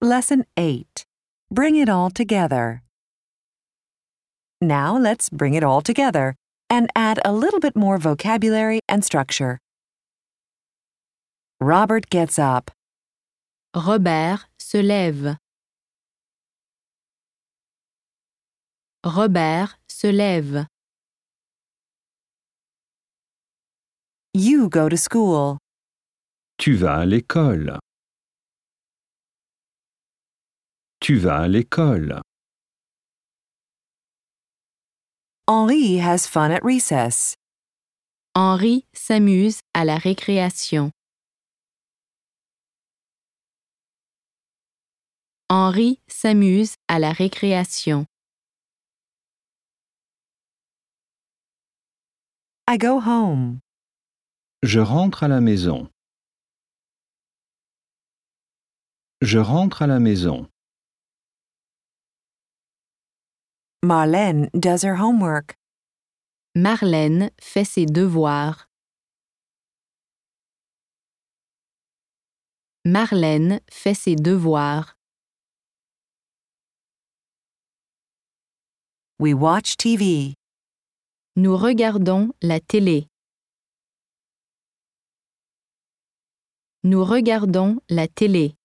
Lesson 8. Bring it all together. Now let's bring it all together and add a little bit more vocabulary and structure. Robert gets up. Robert se lève. Robert se lève. You go to school. Tu vas à l'école. Tu vas à l'école. Henri has fun at recess. Henri s'amuse à la récréation. Henri s'amuse à la récréation. I go home. Je rentre à la maison. Je rentre à la maison. Marlène does her homework. Marlène fait ses devoirs. Marlène fait ses devoirs. We watch TV. Nous regardons la télé. Nous regardons la télé.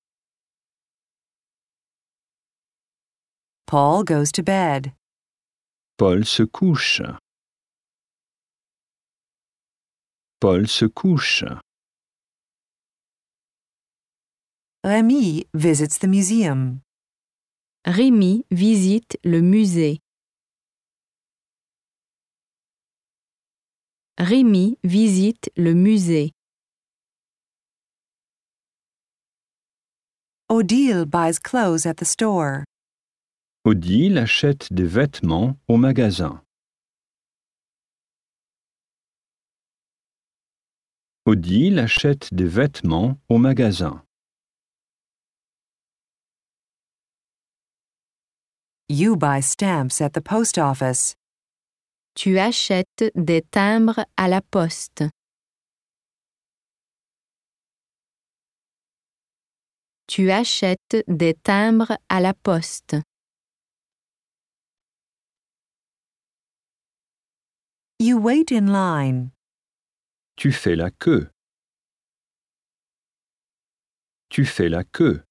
Paul goes to bed. Paul se couche. Paul se couche. Rémi visits the museum. Rémi visite le musée. Rémi visite le musée. Odile buys clothes at the store. Odile achète des vêtements au magasin. Odile achète des vêtements au magasin. You buy stamps at the post office. Tu achètes des timbres à la poste. Tu achètes des timbres à la poste. You wait in line. Tu fais la queue. Tu fais la queue.